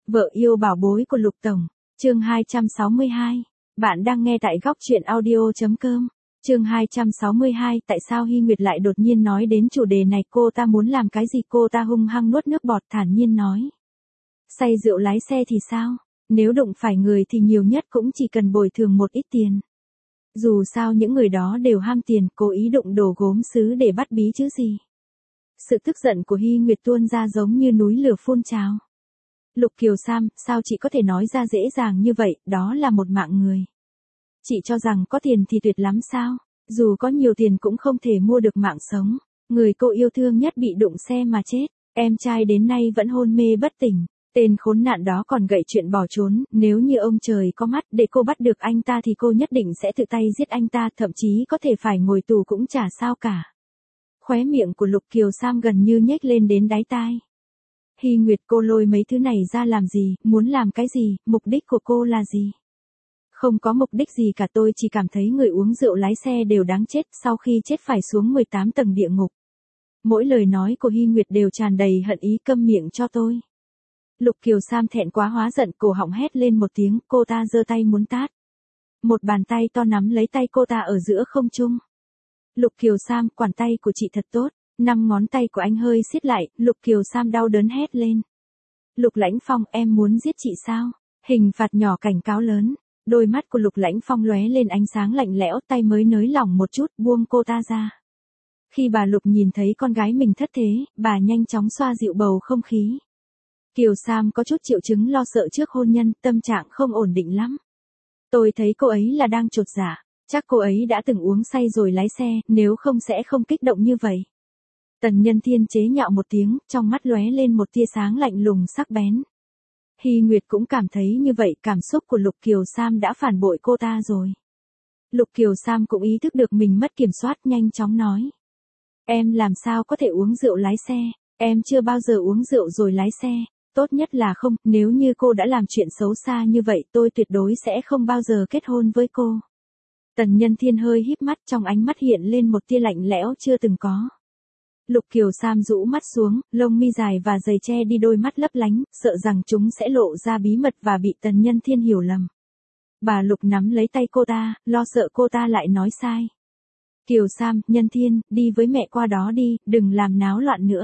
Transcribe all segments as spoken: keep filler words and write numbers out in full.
Vợ yêu bảo bối của Lục Tổng, chương hai trăm sáu mươi hai. Bạn đang nghe tại góc truyện audio.com. Chương hai trăm sáu mươi hai, tại sao Hy Nguyệt lại đột nhiên nói đến chủ đề này, cô ta muốn làm cái gì? Cô ta hung hăng nuốt nước bọt thản nhiên nói. Say rượu lái xe thì sao? Nếu đụng phải người thì nhiều nhất cũng chỉ cần bồi thường một ít tiền. Dù sao những người đó đều ham tiền, cố ý đụng đồ gốm sứ để bắt bí chứ gì. Sự tức giận của Hy Nguyệt tuôn ra giống như núi lửa phun trào. Lục Kiều Sam, sao chị có thể nói ra dễ dàng như vậy, đó là một mạng người. Chị cho rằng có tiền thì tuyệt lắm sao? Dù có nhiều tiền cũng không thể mua được mạng sống. Người cô yêu thương nhất bị đụng xe mà chết, em trai đến nay vẫn hôn mê bất tỉnh. Tên khốn nạn đó còn gợi chuyện bỏ trốn, nếu như ông trời có mắt để cô bắt được anh ta thì cô nhất định sẽ tự tay giết anh ta, thậm chí có thể phải ngồi tù cũng chả sao cả. Khóe miệng của Lục Kiều Sam gần như nhếch lên đến đáy tai. Hy Nguyệt, cô lôi mấy thứ này ra làm gì, muốn làm cái gì, mục đích của cô là gì? Không có mục đích gì cả, tôi chỉ cảm thấy người uống rượu lái xe đều đáng chết, sau khi chết phải xuống mười tám tầng địa ngục. Mỗi lời nói của Hy Nguyệt đều tràn đầy hận ý, câm miệng cho tôi. Lục Kiều Sam thẹn quá hóa giận, cổ họng hét lên một tiếng, cô ta giơ tay muốn tát. Một bàn tay to nắm lấy tay cô ta ở giữa không trung. Lục Kiều Sam, quản tay của chị thật tốt. Năm ngón tay của anh hơi siết lại, Lục Kiều Sam đau đớn hét lên. Lục Lãnh Phong, em muốn giết chị sao? Hình phạt nhỏ, cảnh cáo lớn. Đôi mắt của Lục Lãnh Phong lóe lên ánh sáng lạnh lẽo, tay mới nới lỏng một chút, buông cô ta ra. Khi bà Lục nhìn thấy con gái mình thất thế, bà nhanh chóng xoa dịu bầu không khí. Kiều Sam có chút triệu chứng lo sợ trước hôn nhân, tâm trạng không ổn định lắm. Tôi thấy cô ấy là đang chột dạ, chắc cô ấy đã từng uống say rồi lái xe, nếu không sẽ không kích động như vậy. Tần Nhân Thiên chế nhạo một tiếng, trong mắt lóe lên một tia sáng lạnh lùng sắc bén. Hy Nguyệt cũng cảm thấy như vậy, cảm xúc của Lục Kiều Sam đã phản bội cô ta rồi. Lục Kiều Sam cũng ý thức được mình mất kiểm soát, nhanh chóng nói. Em làm sao có thể uống rượu lái xe, em chưa bao giờ uống rượu rồi lái xe, tốt nhất là không, nếu như cô đã làm chuyện xấu xa như vậy tôi tuyệt đối sẽ không bao giờ kết hôn với cô. Tần Nhân Thiên hơi híp mắt, trong ánh mắt hiện lên một tia lạnh lẽo chưa từng có. Lục Kiều Sam rũ mắt xuống, lông mi dài và giày che đi đôi mắt lấp lánh, sợ rằng chúng sẽ lộ ra bí mật và bị Tần Nhân Thiên hiểu lầm. Bà Lục nắm lấy tay cô ta, lo sợ cô ta lại nói sai. Kiều Sam, Nhân Thiên, đi với mẹ qua đó đi, đừng làm náo loạn nữa.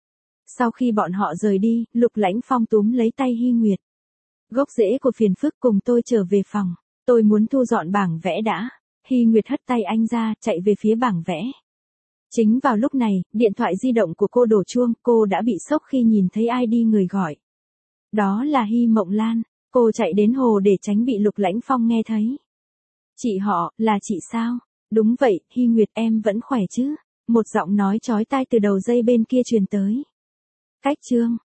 Sau khi bọn họ rời đi, Lục Lãnh Phong túm lấy tay Hy Nguyệt. Gốc rễ của phiền phức, cùng tôi trở về phòng, tôi muốn thu dọn bảng vẽ đã. Hy Nguyệt hất tay anh ra, chạy về phía bảng vẽ. Chính vào lúc này, điện thoại di động của cô đổ chuông, cô đã bị sốc khi nhìn thấy ai đi người gọi. Đó là Hy Mộng Lan, cô chạy đến hồ để tránh bị Lục Lãnh Phong nghe thấy. Chị họ, là chị sao? Đúng vậy, Hy Nguyệt, em vẫn khỏe chứ? Một giọng nói chói tai từ đầu dây bên kia truyền tới. Cách chương.